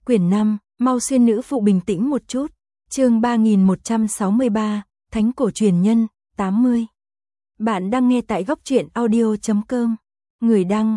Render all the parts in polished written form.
Quyển 5, mau xuyên nữ phụ bình tĩnh một chút. Chương 3163, Thánh cổ truyền nhân, 80. Bạn đang nghe tại góc truyện audio.com. Người đăng,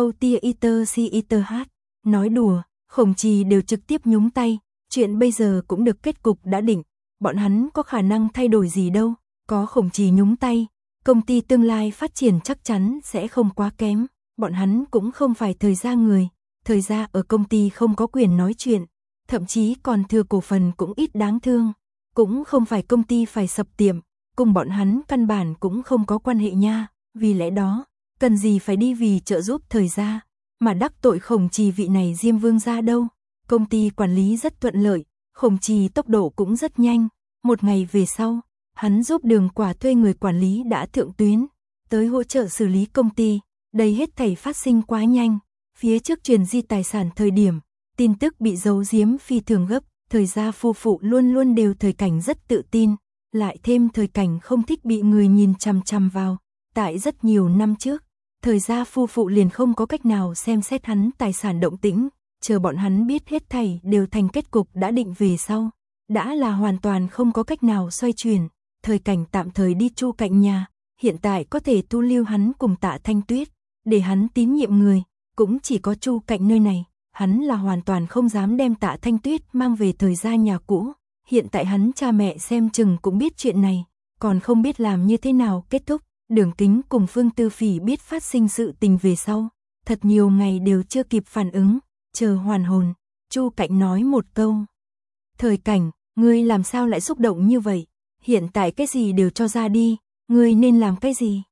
Erotiater. Nói đùa, Khổng Trì đều trực tiếp nhúng tay, chuyện bây giờ cũng được kết cục đã định, bọn hắn có khả năng thay đổi gì đâu, có Khổng Trì nhúng tay, công ty tương lai phát triển chắc chắn sẽ không quá kém, bọn hắn cũng không phải Thời Gia người, Thời Gia ở công ty không có quyền nói chuyện, thậm chí còn thừa cổ phần cũng ít đáng thương, cũng không phải công ty phải sập tiệm, cùng bọn hắn căn bản cũng không có quan hệ nha, vì lẽ đó, cần gì phải đi vì trợ giúp Thời Gia, mà đắc tội Khổng Trì vị này Diêm Vương gia đâu. Công ty quản lý rất thuận lợi, Khổng Trì tốc độ cũng rất nhanh, một ngày về sau, hắn giúp Đường Quả thuê người quản lý đã thượng tuyến, tới hỗ trợ xử lý công ty, đây hết thảy phát sinh quá nhanh, phía trước truyền di tài sản thời điểm, tin tức bị giấu giếm phi thường gấp, Thời Gia phu phụ luôn luôn đều Thời Cảnh rất tự tin, lại thêm Thời Cảnh không thích bị người nhìn chằm chằm vào, tại rất nhiều năm trước, Thời Gia phu phụ liền không có cách nào xem xét hắn tài sản động tĩnh, chờ bọn hắn biết hết thảy đều thành kết cục đã định về sau, đã là hoàn toàn không có cách nào xoay chuyển, Thời Cảnh tạm thời đi Chu Cạnh nhà, hiện tại có thể thu lưu hắn cùng Tạ Thanh Tuyết, để hắn tín nhiệm người, cũng chỉ có Chu Cạnh nơi này, hắn là hoàn toàn không dám đem Tạ Thanh Tuyết mang về Thời Gia nhà cũ, hiện tại hắn cha mẹ xem chừng cũng biết chuyện này, còn không biết làm như thế nào kết thúc. Đường Kính cùng Phương Tư Phỉ biết phát sinh sự tình về sau, thật nhiều ngày đều chưa kịp phản ứng, chờ hoàn hồn, Chu Cạnh nói một câu. Thời Cảnh, ngươi làm sao lại xúc động như vậy, hiện tại cái gì đều cho ra đi, ngươi nên làm cái gì?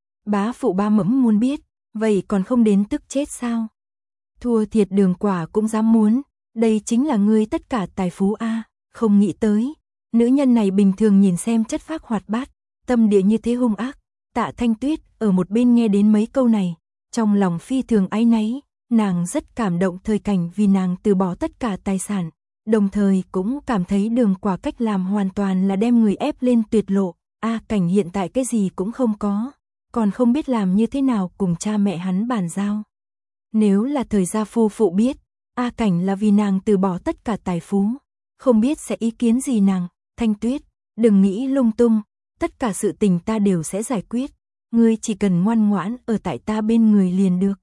Bá phụ ba mẫm muốn biết, vậy còn không đến tức chết sao? Thua thiệt Đường Quả cũng dám muốn, đây chính là ngươi tất cả tài phú a, không nghĩ tới, nữ nhân này bình thường nhìn xem chất phác hoạt bát, tâm địa như thế hung ác. Tạ Thanh Tuyết ở một bên nghe đến mấy câu này, trong lòng phi thường áy náy, nàng rất cảm động Thời Cảnh vì nàng từ bỏ tất cả tài sản, đồng thời cũng cảm thấy Đường Quả cách làm hoàn toàn là đem người ép lên tuyệt lộ, Cảnh hiện tại cái gì cũng không có, còn không biết làm như thế nào cùng cha mẹ hắn bàn giao. Nếu là Thời Gia phu phụ biết, Cảnh là vì nàng từ bỏ tất cả tài phú, không biết sẽ ý kiến gì nàng. Thanh Tuyết, đừng nghĩ lung tung, tất cả sự tình ta đều sẽ giải quyết, ngươi chỉ cần ngoan ngoãn ở tại ta bên người liền được.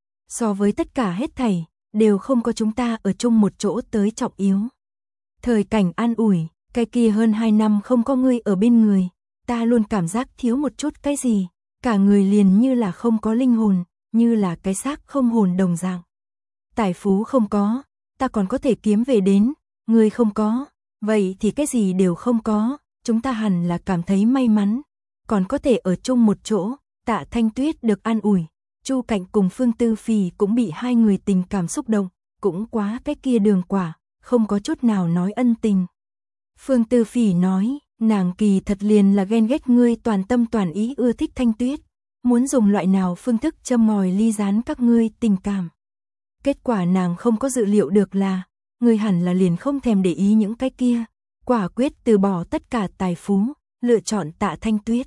So với tất cả hết thảy, đều không có chúng ta ở chung một chỗ tới trọng yếu. Thời Cảnh an ủi, cái kia hơn 2 năm không có ngươi ở bên người, ta luôn cảm giác thiếu một chút cái gì, cả người liền như là không có linh hồn, như là cái xác không hồn đồng dạng. Tài phú không có, ta còn có thể kiếm về đến, ngươi không có, vậy thì cái gì đều không có. Chúng ta hẳn là cảm thấy may mắn, còn có thể ở chung một chỗ. Tạ Thanh Tuyết được an ủi, Chu Cạnh cùng Phương Tư Phỉ cũng bị hai người tình cảm xúc động, cũng quá cái kia Đường Quả, không có chút nào nói ân tình. Phương Tư Phỉ nói, nàng kỳ thật liền là ghen ghét ngươi toàn tâm toàn ý ưa thích Thanh Tuyết, muốn dùng loại nào phương thức châm ngòi ly gián các ngươi tình cảm. Kết quả nàng không có dự liệu được là, ngươi hẳn là liền không thèm để ý những cái kia. Quả quyết từ bỏ tất cả tài phú, lựa chọn Tạ Thanh Tuyết.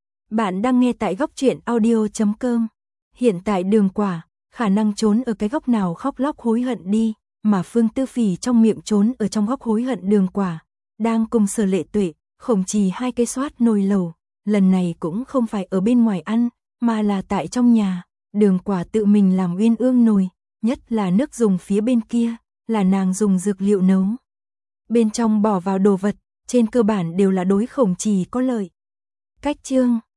Bạn đang nghe tại góc truyện audio.com. Hiện tại Đường Quả, khả năng trốn ở cái góc nào khóc lóc hối hận đi, mà Phương Tư Phỉ trong miệng trốn ở trong góc hối hận Đường Quả, đang cùng Sở Lệ Tuệ, Khổng Trì hai cái xoát nồi lẩu, lần này cũng không phải ở bên ngoài ăn, mà là tại trong nhà, Đường Quả tự mình làm uyên ương nồi, nhất là nước dùng phía bên kia, là nàng dùng dược liệu nấu. Bên trong bỏ vào đồ vật, trên cơ bản đều là đối Khổng Trì có lợi. Cách chương